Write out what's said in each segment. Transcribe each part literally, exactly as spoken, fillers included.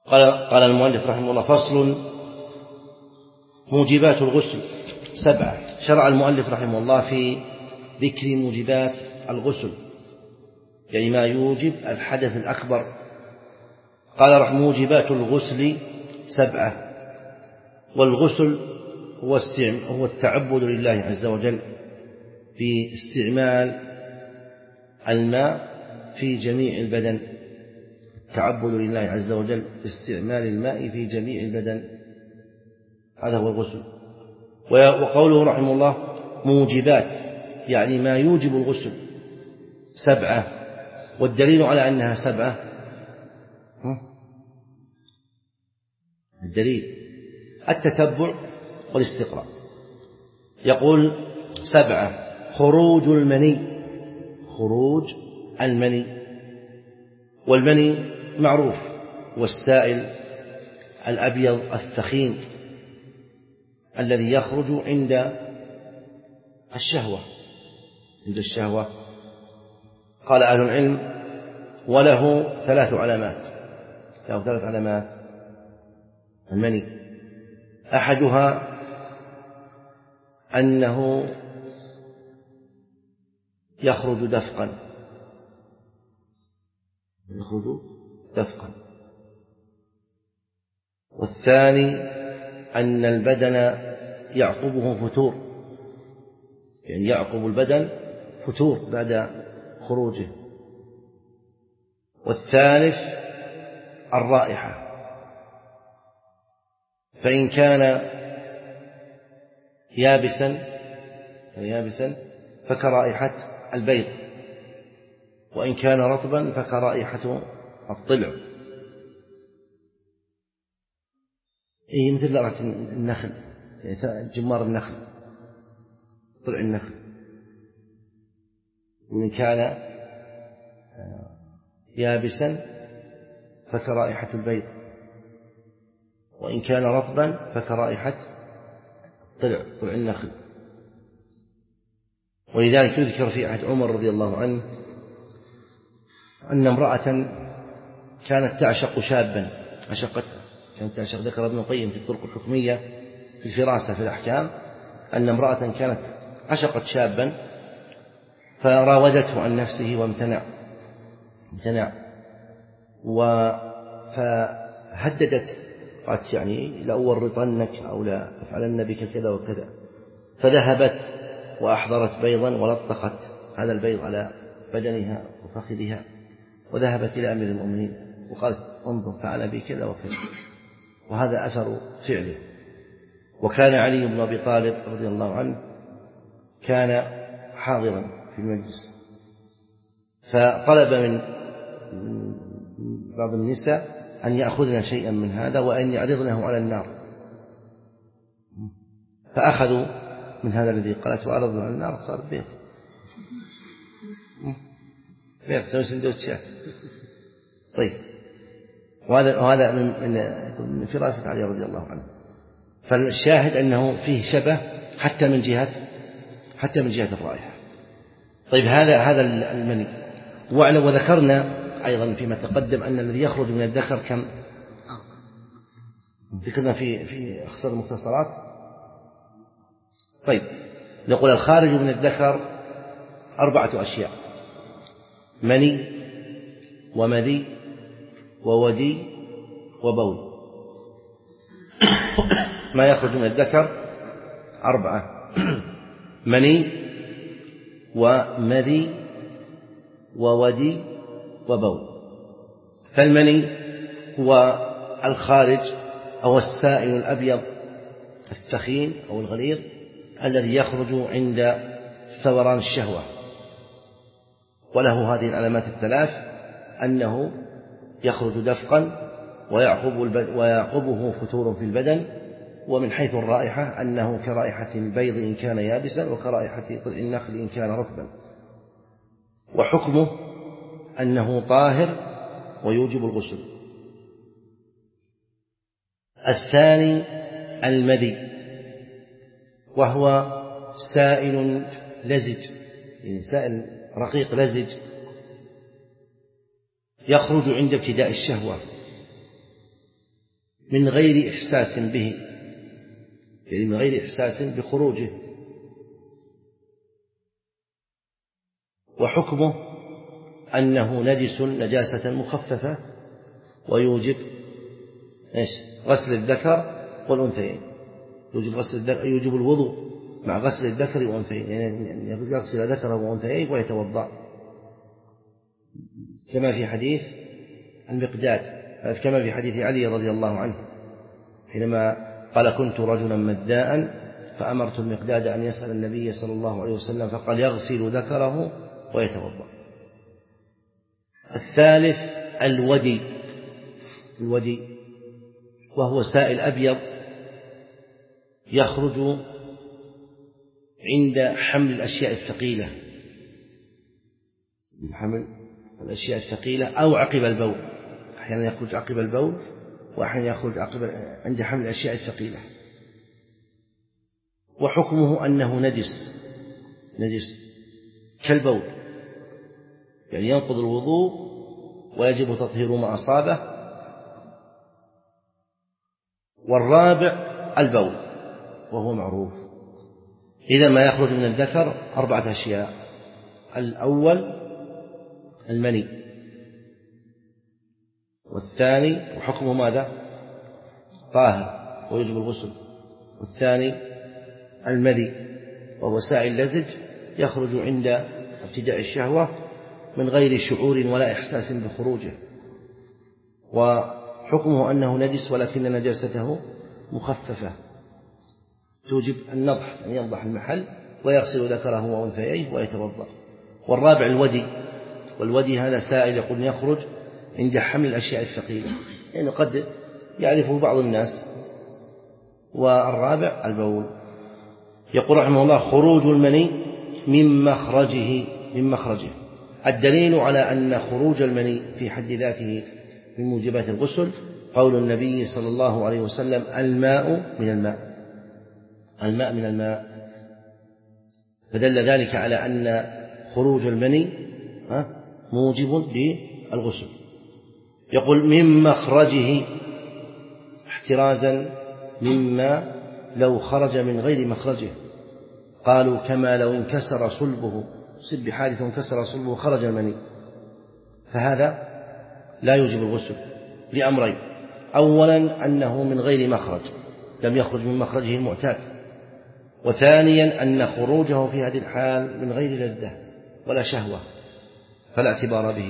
قال, قال المؤلف رحمه الله: فصل. موجبات الغسل سبعة. شرع المؤلف رحمه الله في ذكر موجبات الغسل، يعني ما يوجب الحدث الأكبر. قال رحمه: موجبات الغسل سبعة. والغسل هو, هو التعبد لله عز وجل باستعمال الماء في جميع البدن. التعبد لله عز وجل باستعمال الماء في جميع البدن، هذا هو الغسل. وقوله رحمه الله موجبات، يعني ما يوجب الغسل سبعة. والدليل على أنها سبعة، الدليل التتبع والاستقراء. يقول سبعة: خروج المني، خروج المني. والمني معروف، والسائل الأبيض الثخين الذي يخرج عند الشهوة عند الشهوة قال أهل العلم: وله ثلاث علامات له ثلاث علامات المني. أحدها أنه يخرج دفقا يخرج دفقا والثاني أن البدن يعقبه فتور، يعني يعقب البدن فتور بعد خروجه. والثالث الرائحة، فإن كان يابسا يابسا فكرائحة البيض، وإن كان رطبا فكرائحة الطلع. إيه مثل رائحة النخل، يعني جمار النخل، طلع النخل. وإن كان يابسا فكرائحة البيض، وإن كان رطبا فكرائحة طلع طلع النخل. ولذلك يذكر في عهد عمر رضي الله عنه أن امرأة كانت تعشق شابا عشقته كانت تعشق. ذكر ابن القيم في الطرق الحكمية في الفراسة في الأحكام أن امرأة كانت عشقت شابا فراودته عن نفسه وامتنع امتنع فهددت، قالت يعني لأورطنك أو لا أفعلن بك كذا وكذا. فذهبت وأحضرت بيضا ولطخت هذا البيض على بدنها وفخذها، وذهبت إلى أمير المؤمنين وقالت: انظر فعل بي كذا وكذا. وهذا أثر فعله. وكان علي بن أبي طالب رضي الله عنه كان حاضرا في المجلس، فطلب من بعض النساء أن يأخذن شيئا من هذا وأن يعرضنه على النار. فأخذوا من هذا الذي قالت وعرضوا على النار، صار بيت بيت تسوي سندوتشات. طيب، وهذا وهذا من من فراسة علي رضي الله عنه. فالشاهد أنه فيه شبه حتى من جهة حتى من جهة الرائحة. طيب، هذا هذا المني. وذكرنا أيضا فيما تقدم أن الذي يخرج من الذكر كم ذكرنا في في أخصر المختصرات. طيب، نقول الخارج من الذكر أربعة أشياء: مني ومذي وودي وبول. ما يخرج من الذكر أربعة: مني ومذي وودي وبول. فالمني هو الخارج أو السائل الأبيض الثخين أو الغليظ الذي يخرج عند ثوران الشهوة، وله هذه العلامات الثلاث: أنه يخرج دفقا ويعقبه فتور في البدن، ومن حيث الرائحة أنه كرائحة البيض إن كان يابسا وكرائحة طلع النخل إن كان رطبا. وحكمه أنه طاهر ويوجب الغسل. الثاني المذي، وهو سائل لزج، يعني سائل رقيق لزج يخرج عند ابتداء الشهوة، من غير إحساس به، يعني من غير إحساس بخروجه. وحكمه أنه نجس نجاسة مخففة ويوجب إيش؟ غسل الذكر والأنثيين، يوجب غسل الذكر، يوجب الوضوء مع غسل الذكر والأنثيين، يعني يغسل ذكره وأنثيين ويتوضأ، كما في حديث المقداد، كما في حديث علي رضي الله عنه حينما قال كنت رجلا مداء فأمرت المقداد أن يسأل النبي صلى الله عليه وسلم فقال يغسل ذكره ويتوضأ. الثالث الودي، الودي وهو سائل أبيض يخرج عند حمل الأشياء الثقيلة، حمل الأشياء الثقيلة أو عقب البول، أحيانا يخرج عقب البول وأحيانا يخرج عقب عند حمل الأشياء الثقيلة. وحكمه أنه نجس، نجس كالبول، يعني ينقض الوضوء ويجب تطهير ما أصابه. والرابع البول وهو معروف. إذا ما يخرج من الذكر أربعة أشياء: الأول المني، والثاني وحكمه ماذا؟ طاهر ويجب الغسل. والثاني المذي وهو سائل لزج يخرج عند ابتداء الشهوة من غير شعور ولا إحساس بخروجه، وحكمه أنه نجس ولكن نجاسته مخففة توجب النضح، أن يعني ينضح المحل ويغسل ذكره وأنثيه ويتوضأ. والرابع الودي، والودي هذا سائل يقول يخرج عند حمل الأشياء الثقيلة، يعني قد يعرفه بعض الناس. والرابع البول. يقول رحمه الله خروج المني من مخرجه، من مخرجه. الدليل على أن خروج المني في حد ذاته من موجبات الغسل قول النبي صلى الله عليه وسلم الماء من الماء، الماء من الماء، فدل ذلك على أن خروج المني موجب للغسل. يقول من مخرجه احترازا مما لو خرج من غير مخرجه، قالوا كما لو انكسر صلبه، صب بحادث انكسر صلبه خرج المني، فهذا لا يوجب الغسل لأمرين: أولا أنه من غير مخرج، لم يخرج من مخرجه المعتاد، وثانيا أن خروجه في هذه الحال من غير لذة ولا شهوة فلا اعتبار به.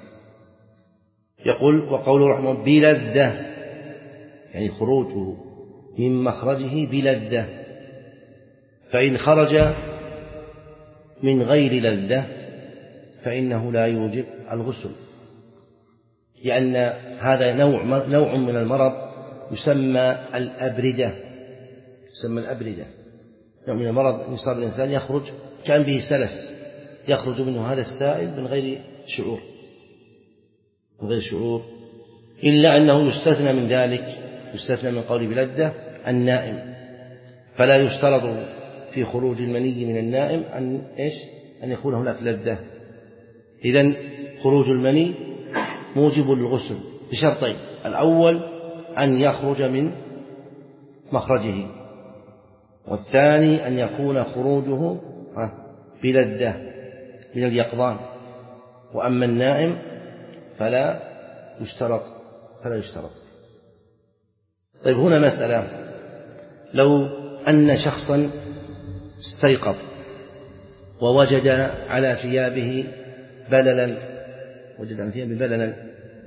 يقول وقوله رحمه بلذة، يعني خروجه من مخرجه بلذة، فإن خرج من غير لذة فإنه لا يوجب الغسل، لأن هذا نوع نوع من المرض يسمى الأبردة، يسمى الأبردة، نوع من المرض يصاب الإنسان يخرج كأن به سلس، يخرج منه هذا السائل من غير شعور، من غير شعور، إلا أنه يستثنى من ذلك، يستثنى من قول بلذة النائم، فلا يشترط في خروج المني من النائم أن إيش؟ أن يكون هناك لذة. إذن خروج المني موجب للغسل بشرطين: الأول أن يخرج من مخرجه، والثاني أن يكون خروجه بلذة من اليقظان، وأما النائم فلا يشترط، فلا يشترط. طيب هنا مسألة: لو أن شخصا استيقظ ووجد على ثيابه بللا، وجد على ثيابه بللا،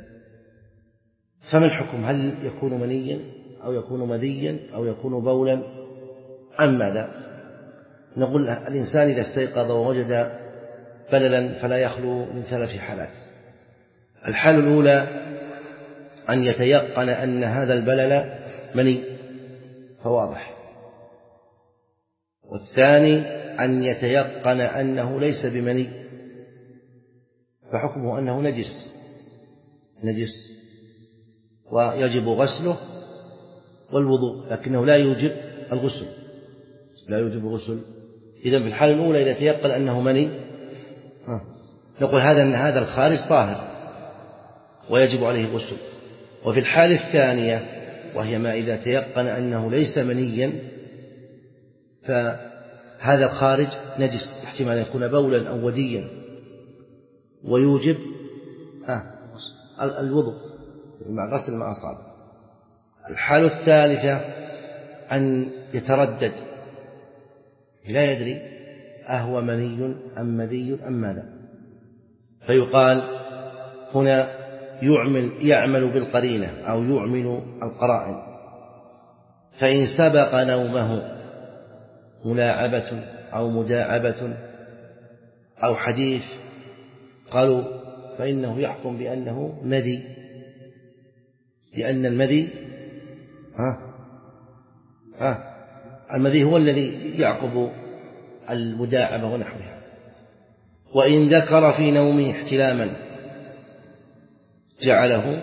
فما الحكم؟ هل يكون منيا أو يكون مذيا أو يكون بولا أم ماذا؟ نقول الإنسان إذا استيقظ ووجد بللا فلا يخلو من ثلاث حالات: الحالة الأولى أن يتيقن أن هذا البلل مني فواضح، والثاني أن يتيقن أنه ليس بمني فحكمه أنه نجس، نجس ويجب غسله والوضوء، لكنه لا يوجب الغسل، لا يوجب الغسل. إذن في الحالة الأولى إذا تيقن أنه مني نقول هذا أن هذا الخارج طاهر ويجب عليه الغسل. وفي الحالة الثانية وهي ما إذا تيقن أنه ليس منيا فهذا الخارج نجس، احتمال أن يكون بولا أو وديا، ويوجب آه الوضوء مع غسل ما أصاب. الحالة الثالثة أن يتردد لا يدري أهو مني أم مذي أم ماذا، فيقال هنا يعمل, يعمل بالقرينة أو يعمل القرائن. فإن سبق نومه ملاعبة أو مداعبة أو حديث قالوا فإنه يحكم بأنه مذي، لأن المذي ها ها المذي هو الذي يعقب المداعبة ونحوها. وإن ذكر في نومه احتلاما جعله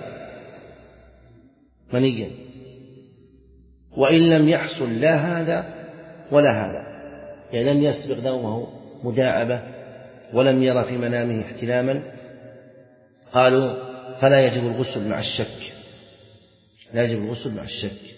منيا، وإن لم يحصل لا هذا ولا هذا، يعني لم يسبق نومه مداعبة ولم يرى في منامه احتلاما، قالوا فلا يجب الغسل مع الشك، لا يجب الغسل مع الشك.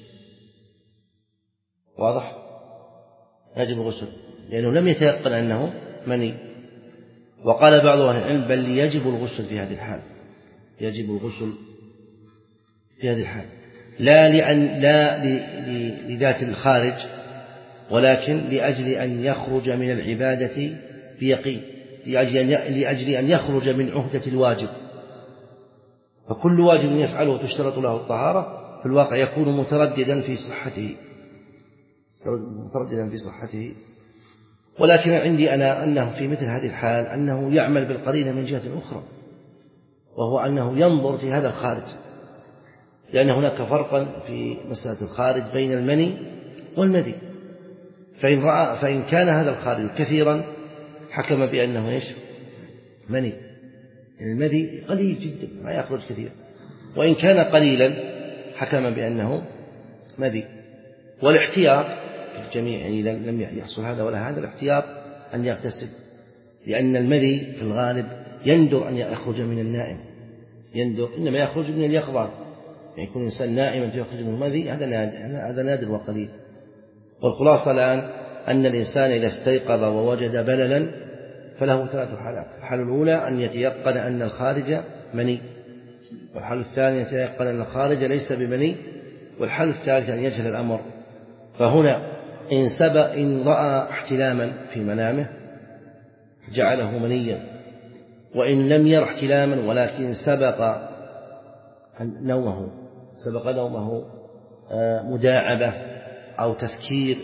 واضح؟ يجب الغسل لأنه لم يتيقن أنه مني. وقال بعض أهل العلم بل يجب الغسل في هذه الحال، يجب الغسل في هذه الحال لا لأن لا لذات الخارج، ولكن لأجل أن يخرج من العبادة بيقين، لأجل أن يخرج من عهدة الواجب. فكل واجب يفعله تشترط له الطهارة في الواقع يكون مترددا في صحته مترددا في صحته ولكن عندي أنا أنه في مثل هذه الحال أنه يعمل بالقرينة من جهة أخرى، وهو أنه ينظر في هذا الخارج، لأن هناك فرقا في مسألة الخارج بين المني والمذي. فإن رأى فإن كان هذا الخارج كثيرا حكم بأنه إيش؟ مني، يعني المذي قليل جدا ما يخرج كثير، وإن كان قليلا حكم بأنه مذي. والاحتياط في الجميع، يعني لم يحصل هذا ولا هذا، الاحتياط أن يغتسل، لأن المذي في الغالب يندر أن يخرج من النائم، يندر إنما يخرج من اليقظان، يعني يكون الإنسان نائما فيخرج من المذي، هذا نادر, هذا نادر وقليل. والخلاصة الآن أن الإنسان إذا استيقظ ووجد بللا فله ثلاث حالات: الحالة الأولى أن يتيقن أن الخارج مني، والحالة الثانية أن يتيقن أن الخارج ليس بمني، والحالة الثالثة أن يجهل الأمر. فهنا إن سبق إن رأى احتلاما في منامه جعله منيا، وإن لم ير احتلاما ولكن سبق نومه سبق نومه مداعبة أو تفكير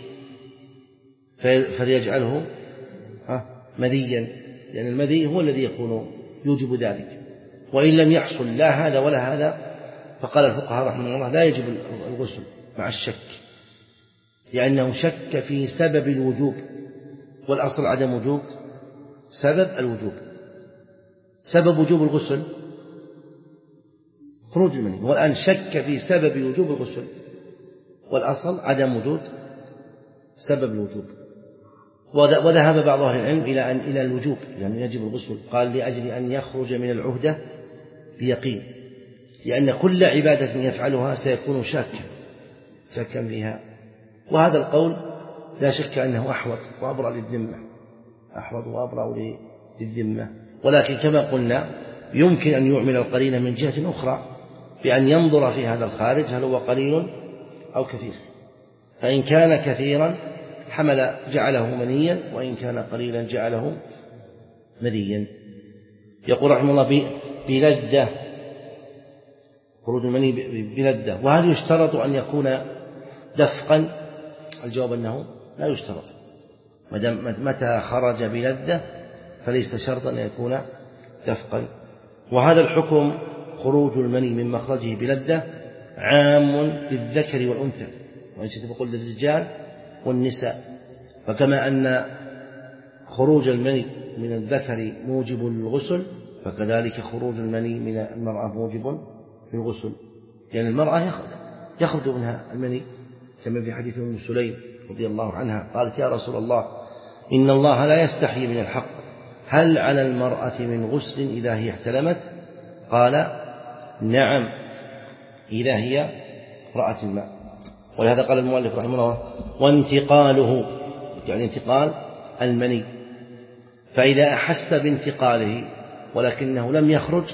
فليجعله مذيا، لأن المذي هو الذي يكون يوجب ذلك. وإن لم يحصل لا هذا ولا هذا فقال الفقهاء رحمه الله لا يجب الغسل مع الشك، لأنه شك في سبب الوجوب، والأصل عدم وجوب سبب الوجوب. سبب وجوب الغسل خروج المني، والآن شك في سبب وجوب الغسل، والأصل عدم وجود سبب الوجوب. وذهب بعض أهل العلم إلى أن إلى الوجوب، لأنه يجب الغسل، قال لأجل أن يخرج من العهدة بيقين، لأن كل عبادة يفعلها سيكون شاكا شاكا فيها. وهذا القول لا شك أنه أحوط وأبرأ للذمة، أحوط وأبرأ للذمة. ولكن كما قلنا يمكن أن يعمل القرينة من جهة أخرى بأن ينظر في هذا الخارج هل هو قليل أو كثير، فإن كان كثيرا حمل جعله منيا، وإن كان قليلا جعله مذيا. يقول رحمه الله بلذة، خروج المني بلذة، وهل يشترط أن يكون دفقا؟ الجواب أنه لا يشترط، متى خرج بلذة فليس شرطا أن يكون دفقا. وهذا الحكم خروج المني من مخرجه بلذة عام للذكر والأنثى، وإن شئت بقول للرجال والنساء. فكما أن خروج المني من الذكر موجب للغسل، فكذلك خروج المني من المرأة موجب للغسل، لأن يعني المرأة يخرج منها المني، كما في حديث أم سليم رضي الله عنها قالت يا رسول الله إن الله لا يستحيي من الحق، هل على المرأة من غسل إذا هي احتلمت؟ قال نعم إذا هي رأت الماء. ولهذا قال المؤلف رحمه الله وانتقاله يعني انتقال المني، فإذا أحس بانتقاله ولكنه لم يخرج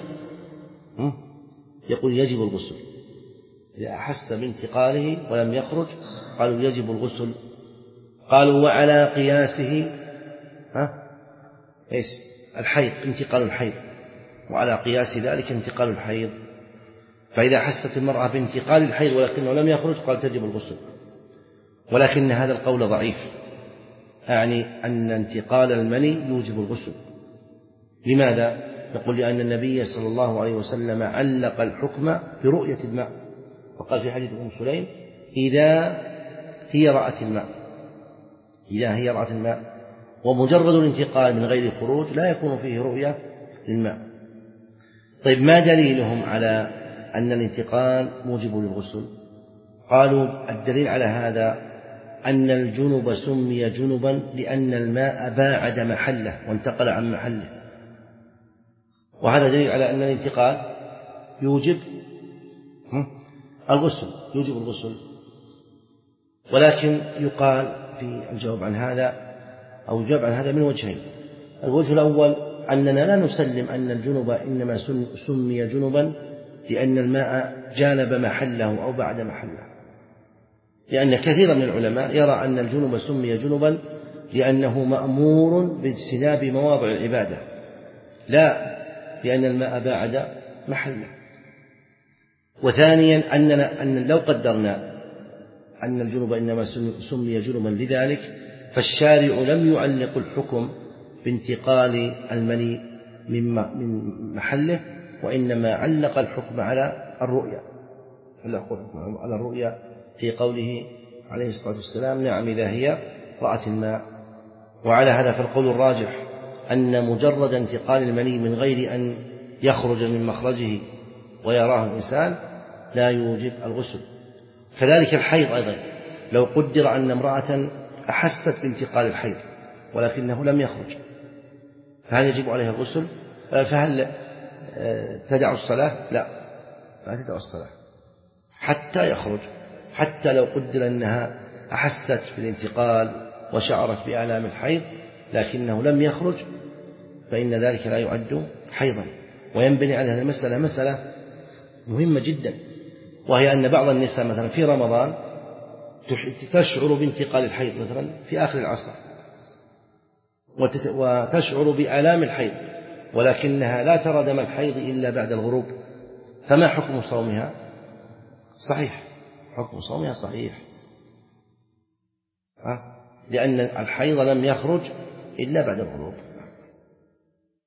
يقول يجب الغسل. إذا أحس بانتقاله ولم يخرج قالوا يجب الغسل. قالوا وعلى قياسه ها إيش الحيض، انتقال الحيض، وعلى قياس ذلك انتقال الحيض. فإذا حست المرأة بانتقال الحيض ولكنه لم يخرج قال تجب الغسل. ولكن هذا القول ضعيف، أعني أن انتقال المني يوجب الغسل. لماذا؟ نقول لأن النبي صلى الله عليه وسلم علق الحكم برؤية الماء، وقال في حديث أم سليم إذا هي رأت الماء، إذا هي رأت الماء. ومجرد الانتقال من غير خروج لا يكون فيه رؤية للماء. طيب ما دليلهم على أن الانتقال موجب للغسل؟ قالوا الدليل على هذا أن الجنب سمي جنبا لأن الماء باعد محله وانتقل عن محله، وهذا دليل على أن الانتقال يوجب الغسل يوجب الغسل. ولكن يقال في الجواب عن هذا أو الجواب عن هذا من وجهين. الوجه الأول أننا لا نسلم أن الجنب إنما سمي جنبا لأن الماء جانب محله أو بعد محله، لأن كثيرا من العلماء يرى أن الجنب سمي جنبا لأنه مأمور باجتناب مواضع العبادة، لا لأن الماء باعد محله. وثانيا أننا أن لو قدرنا أن الجنب إنما سمي جنبا لذلك فالشارع لم يعلق الحكم بانتقال المني من محله، وإنما علق الحكم على الرؤيا على الرؤيا في قوله عليه الصلاة والسلام نعم إذا هي رأت الماء. وعلى هذا فالقول الراجح أن مجرد انتقال المني من غير أن يخرج من مخرجه ويراه الإنسان لا يوجب الغسل. كذلك الحيض أيضا، لو قدر أن امرأة أحست بانتقال الحيض ولكنه لم يخرج فهل يجب عليها الغسل؟ فهل تدع الصلاة؟ لا، لا تدع الصلاة حتى يخرج. حتى لو قدر أنها أحست بالانتقال وشعرت بآلام الحيض لكنه لم يخرج فإن ذلك لا يعد حيضا. وينبني على هذه المسألة مسألة مهمة جدا، وهي أن بعض النساء مثلا في رمضان تشعر بانتقال الحيض مثلا في آخر العصر وتشعر بآلام الحيض ولكنها لا ترى دم الحيض إلا بعد الغروب، فما حكم صومها؟ صحيح، حكم صومها صحيح، لأن الحيض لم يخرج إلا بعد الغروب.